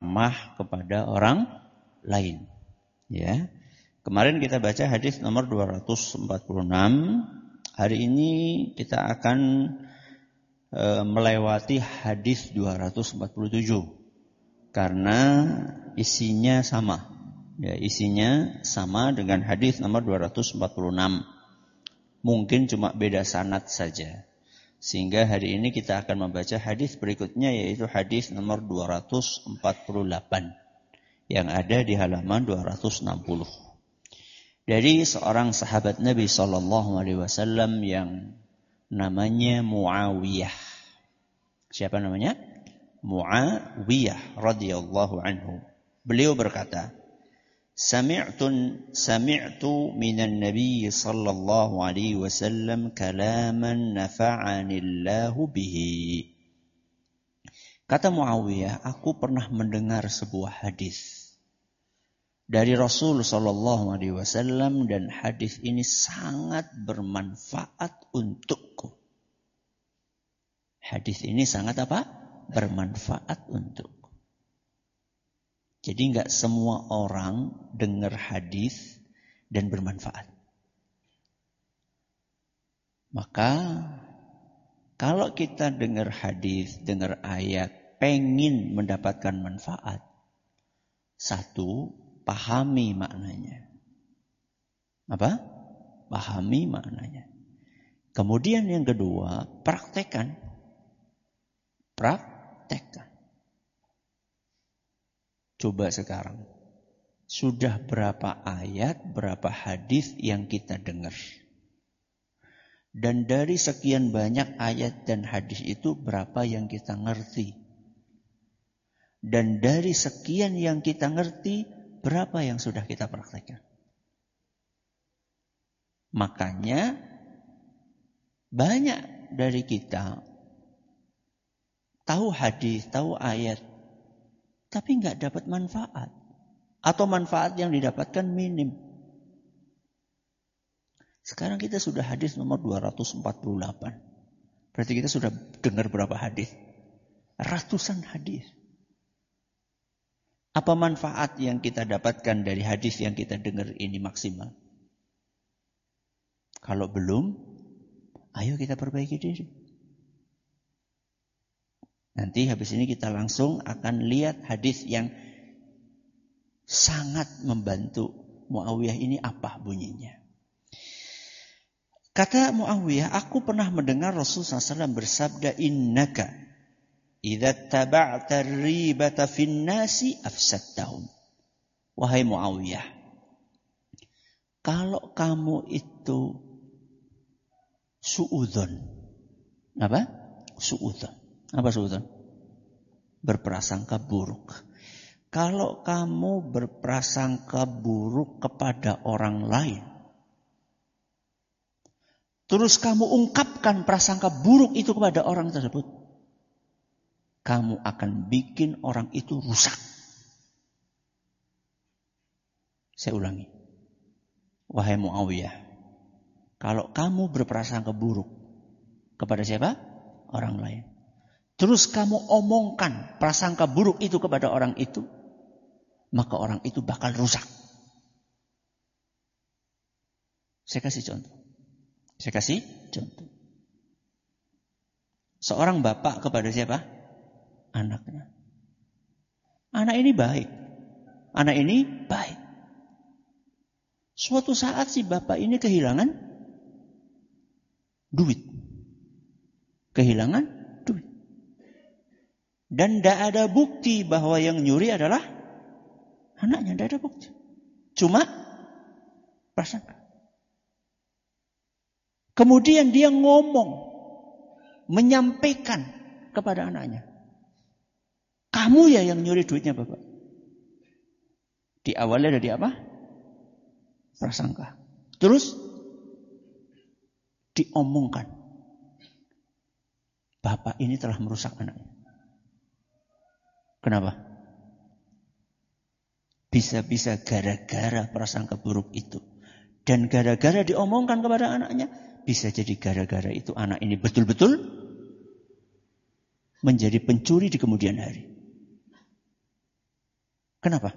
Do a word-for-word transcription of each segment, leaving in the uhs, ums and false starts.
ceramah kepada orang lain. Ya. Kemarin kita baca hadis nomor dua ratus empat puluh enam. Hari ini kita akan e, melewati hadis dua ratus empat puluh tujuh karena isinya sama. Ya, isinya sama dengan hadis nomor dua ratus empat puluh enam. Mungkin cuma beda sanad saja. Sehingga hari ini kita akan membaca hadis berikutnya, yaitu hadis nomor dua ratus empat puluh delapan yang ada di halaman dua ratus enam puluh. Dari seorang sahabat Nabi sallallahu alaihi wasallam yang namanya Muawiyah. Siapa namanya? Muawiyah radhiyallahu anhu. Beliau berkata, Sami'tu sami'tu minan Nabi sallallahu alaihi wasallam kalaman nafa'anillahu bihi. Kata Muawiyah, aku pernah mendengar sebuah hadis dari Rasul sallallahu alaihi wasallam dan hadis ini sangat bermanfaat untukku. Hadis ini sangat apa? Bermanfaat untukku. Jadi enggak semua orang dengar hadis dan bermanfaat. Maka kalau kita dengar hadis, dengar ayat, pengen mendapatkan manfaat, satu, pahami maknanya. Apa? Pahami maknanya. Kemudian yang kedua, praktekkan. Praktekkan. Coba sekarang, sudah berapa ayat, berapa hadis yang kita dengar? Dan dari sekian banyak ayat dan hadis itu, berapa yang kita ngerti? Dan dari sekian yang kita ngerti, berapa yang sudah kita praktekkan? Makanya, banyak dari kita tahu hadis, tahu ayat, tapi nggak dapat manfaat. Atau manfaat yang didapatkan minim. Sekarang kita sudah hadis nomor dua ratus empat puluh delapan. Berarti kita sudah dengar berapa hadis? Ratusan hadis. Apa manfaat yang kita dapatkan dari hadis yang kita dengar ini maksimal? Kalau belum, ayo kita perbaiki diri. Nanti habis ini kita langsung akan lihat hadis yang sangat membantu Muawiyah ini apa bunyinya. Kata Muawiyah, aku pernah mendengar Rasulullah shallallahu alaihi wasallam bersabda, Innaka idza taba'ta ribata fin nasi afsaddahum. Wahai Muawiyah, kalau kamu itu suudzon. Apa? Suudzon. Apa suudzon? Berprasangka buruk. Kalau kamu berprasangka buruk kepada orang lain, terus kamu ungkapkan prasangka buruk itu kepada orang tersebut, kamu akan bikin orang itu rusak. Saya ulangi. Wahai Muawiyah, kalau kamu berprasangka buruk kepada siapa? Orang lain. Terus kamu omongkan prasangka buruk itu kepada orang itu, maka orang itu bakal rusak. Saya kasih contoh. Saya kasih contoh. Seorang bapak kepada siapa? Anaknya. Anak ini baik. Anak ini baik. Suatu saat si bapak ini kehilangan duit. Kehilangan dan tidak ada bukti bahwa yang nyuri adalah anaknya. Tidak ada bukti. Cuma prasangka. Kemudian dia ngomong. Menyampaikan kepada anaknya. Kamu ya yang nyuri duitnya Bapak. Diawali dari apa? Prasangka. Terus diomongkan. Bapak ini telah merusak anaknya. Kenapa? Bisa-bisa gara-gara prasangka buruk itu. Dan gara-gara diomongkan kepada anaknya, bisa jadi gara-gara itu anak ini betul-betul menjadi pencuri di kemudian hari. Kenapa?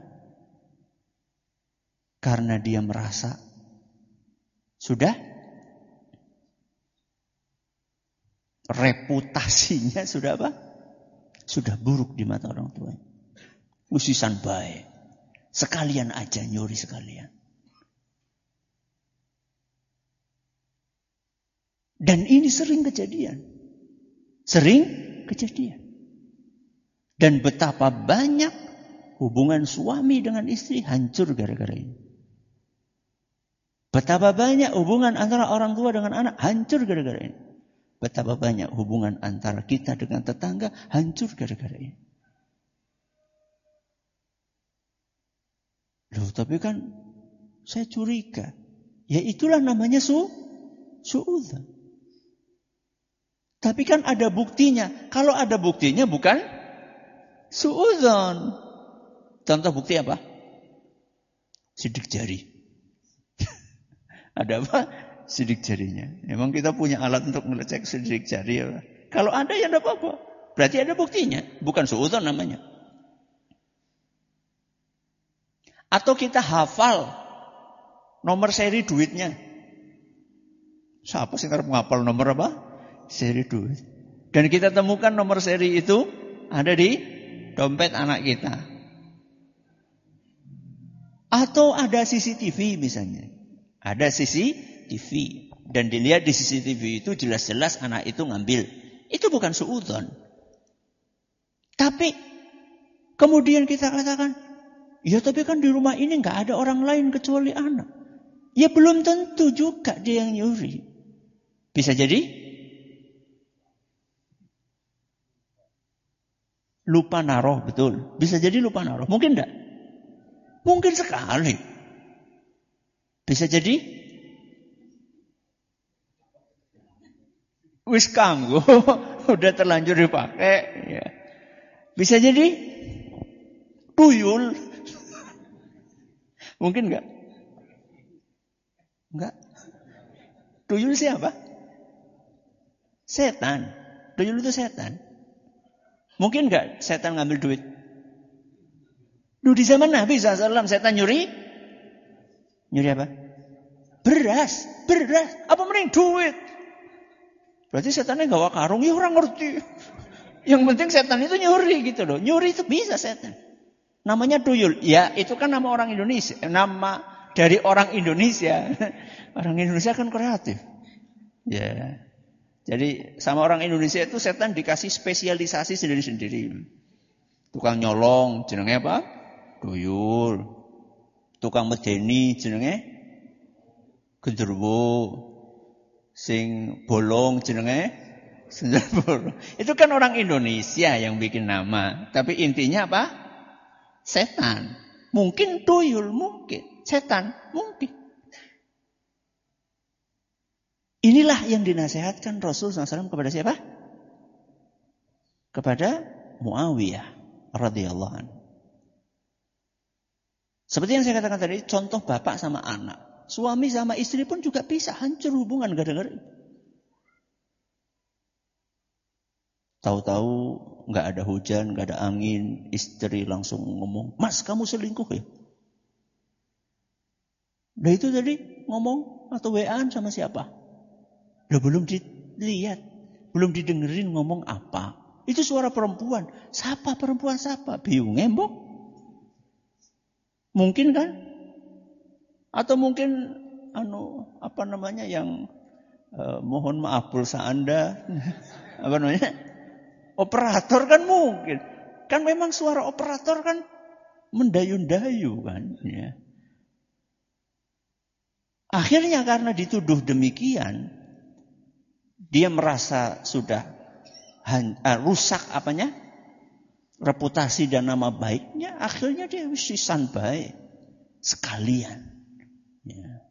Karena dia merasa sudah reputasinya sudah apa? Sudah buruk di mata orang tua. Usisan baik. Sekalian aja nyuri sekalian. Dan ini sering kejadian. Sering kejadian. Dan betapa banyak hubungan suami dengan istri hancur gara-gara ini. Betapa banyak hubungan antara orang tua dengan anak hancur gara-gara ini. Betapa banyak hubungan antara kita dengan tetangga hancur gara-gara ini. Loh, tapi kan saya curiga. Ya itulah namanya su suudzon. Tapi kan ada buktinya. Kalau ada buktinya bukan suudzon. Contoh bukti apa? Sidik jari. Ada apa? Sidik jarinya. Memang kita punya alat untuk ngecek sidik jari. Ya. Kalau ada ya tidak apa-apa. Berarti ada buktinya. Bukan suudzon namanya. Atau kita hafal nomor seri duitnya. Siapa sih yang menghafal nomor apa? Seri duit. Dan kita temukan nomor seri itu ada di dompet anak kita. Atau ada C C T V misalnya. Ada C C T V. Dan dilihat di C C T V itu jelas-jelas anak itu ngambil. Itu bukan suudzon. Tapi kemudian kita katakan, ya tapi kan di rumah ini nggak ada orang lain kecuali anak. Ya belum tentu juga dia yang nyuri. Bisa jadi lupa naruh, betul. Bisa jadi lupa naruh. Mungkin enggak? Mungkin sekali. Bisa jadi wis kanggo, udah terlanjur dipakai. Ya. Bisa jadi tuyul. Mungkin enggak? Enggak. Tuyul siapa? Setan. Tuyul itu setan. Mungkin enggak setan ngambil duit? Duh, di zaman Nabi shallallahu alaihi wasallam setan nyuri? Nyuri apa? Beras. Beras. Apa mending duit? Berarti setannya gawa karung. Ya orang ngerti. Yang penting setan itu nyuri gitu loh. Nyuri itu bisa setan. Namanya tuyul. Ya itu kan nama orang Indonesia. Nama dari orang Indonesia. Orang Indonesia kan kreatif. Ya. Jadi sama orang Indonesia itu setan dikasih spesialisasi sendiri-sendiri. Tukang nyolong jenenge apa? Tuyul. Tukang medeni jenenge genderuwo. Sing bolong jenenge genderuwo. Itu kan orang Indonesia yang bikin nama. Tapi intinya apa? Setan. Mungkin tuyul, mungkin. Setan, mungkin. Inilah yang dinasihatkan Rasul shallallahu alaihi wasallam kepada siapa? Kepada Muawiyah radhiyallahu anhu. Seperti yang saya katakan tadi, contoh bapak sama anak. Suami sama istri pun juga bisa hancur hubungan gara-gara itu. Tahu-tahu nggak ada hujan, nggak ada angin, istri langsung ngomong, "Mas, kamu selingkuh ya?" Nah itu tadi ngomong atau W A-an sama siapa? Udah belum dilihat, belum didengerin ngomong apa. Itu suara perempuan. Siapa perempuan siapa? Bingung ngembok. Mungkin kan? Atau mungkin anu apa namanya yang eh, mohon maaf pulsa Anda apa namanya? Operator kan mungkin. Kan memang suara operator kan mendayu-dayu kan ya. Akhirnya karena dituduh demikian, dia merasa sudah han, uh, rusak apanya? Reputasi dan nama baiknya, akhirnya dia sisan baik sekalian. Ya.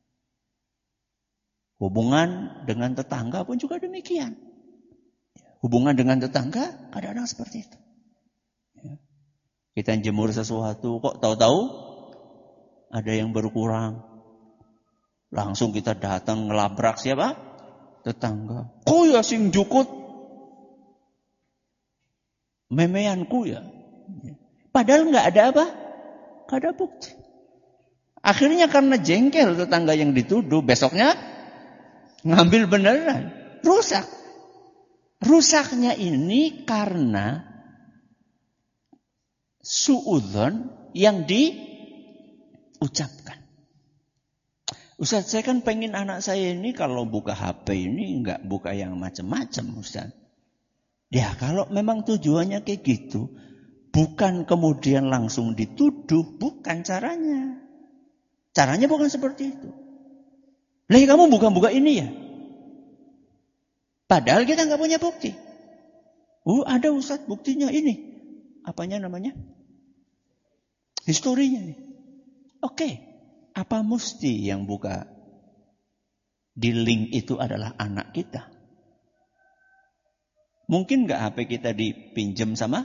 Hubungan dengan tetangga pun juga demikian. Hubungan dengan tetangga kadang-kadang seperti itu. Ya. Kita jemur sesuatu, kok tahu-tahu ada yang berkurang. Langsung kita datang ngelabrak siapa? Tetangga. Kok ya sing jukut? Memeanku ya. Padahal nggak ada apa? Gak ada bukti. Akhirnya karena jengkel tetangga yang dituduh, besoknya ngambil beneran. Rusak. Rusaknya ini karena suudzon yang diucapkan. Ustaz, saya kan pengen anak saya ini kalau buka H P ini enggak buka yang macam-macam, Ustaz. Ya kalau memang tujuannya kayak gitu, bukan kemudian langsung dituduh, bukan caranya. Caranya bukan seperti itu. Lah kamu buka-buka ini ya? Padahal kita nggak punya bukti. Oh ada Ustaz buktinya ini. Apanya namanya? Historinya nih. Oke. Apa mesti yang buka di link itu adalah anak kita? Mungkin nggak H P kita dipinjam sama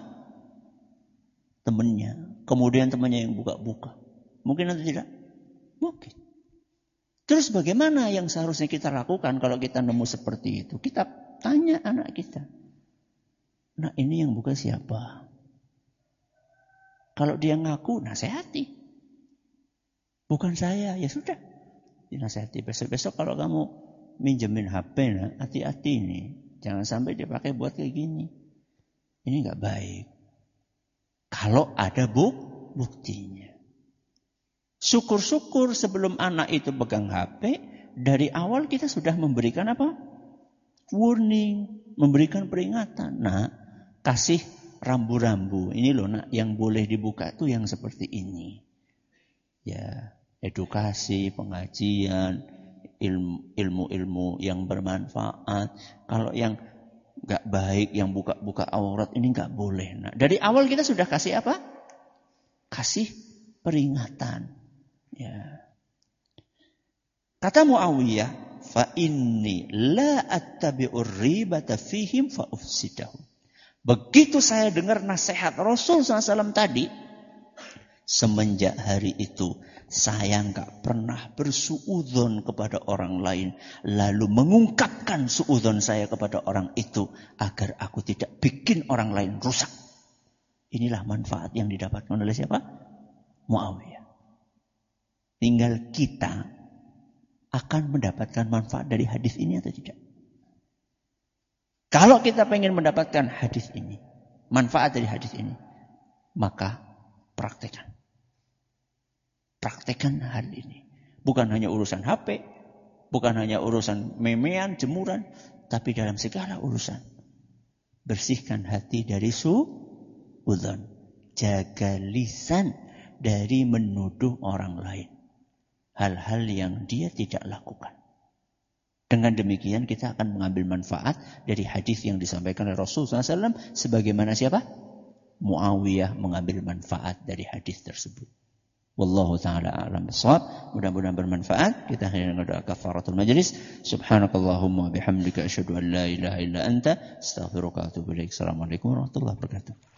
temennya. Kemudian temannya yang buka-buka. Mungkin atau tidak? Mungkin. Terus bagaimana yang seharusnya kita lakukan kalau kita nemu seperti itu? Kita tanya anak kita. Nah ini yang buka siapa? Kalau dia ngaku, nasihati. Bukan saya, ya sudah. Dinasihati. Besok-besok kalau kamu minjemin H P, nah, hati-hati nih. Jangan sampai dia pakai buat kayak gini. Ini nggak baik. Kalau ada buk, buktinya. Syukur-syukur sebelum anak itu pegang H P, dari awal kita sudah memberikan apa? Warning, memberikan peringatan. Nah, kasih rambu-rambu. Ini loh nak, yang boleh dibuka tuh yang seperti ini. Ya, edukasi, pengajian, ilmu, ilmu-ilmu yang bermanfaat. Kalau yang nggak baik, yang buka-buka aurat ini nggak boleh. Nah, dari awal kita sudah kasih apa? Kasih peringatan. Ya. Kata Muawiyah, fa inni la attabi'ur ribata fihim fa ufsidahum. Begitu saya dengar nasihat Rasul shallallahu alaihi wasallam tadi, semenjak hari itu saya enggak pernah bersuudzon kepada orang lain, lalu mengungkapkan suudzon saya kepada orang itu agar aku tidak bikin orang lain rusak. Inilah manfaat yang didapatkan oleh siapa? Muawiyah. Tinggal kita akan mendapatkan manfaat dari hadis ini atau tidak. Kalau kita pengen mendapatkan hadis ini, manfaat dari hadis ini, maka praktekkan. Praktekkan hal ini. Bukan hanya urusan H P, bukan hanya urusan memean, jemuran, tapi dalam segala urusan. Bersihkan hati dari suudzon. Jaga lisan dari menuduh orang lain. Hal-hal yang dia tidak lakukan. Dengan demikian kita akan mengambil manfaat dari hadis yang disampaikan oleh Rasulullah shallallahu alaihi wasallam. Sebagaimana siapa? Muawiyah mengambil manfaat dari hadis tersebut. Wallahu ta'ala a'lam bishawab. Mudah-mudahan bermanfaat. Kita akhiri dengan doa kafaratul majlis. Subhanakallahumma bihamdika asyhadu an la ilaha illa anta astaghfiruka wa atubu ilaik. Assalamualaikum warahmatullahi wabarakatuh.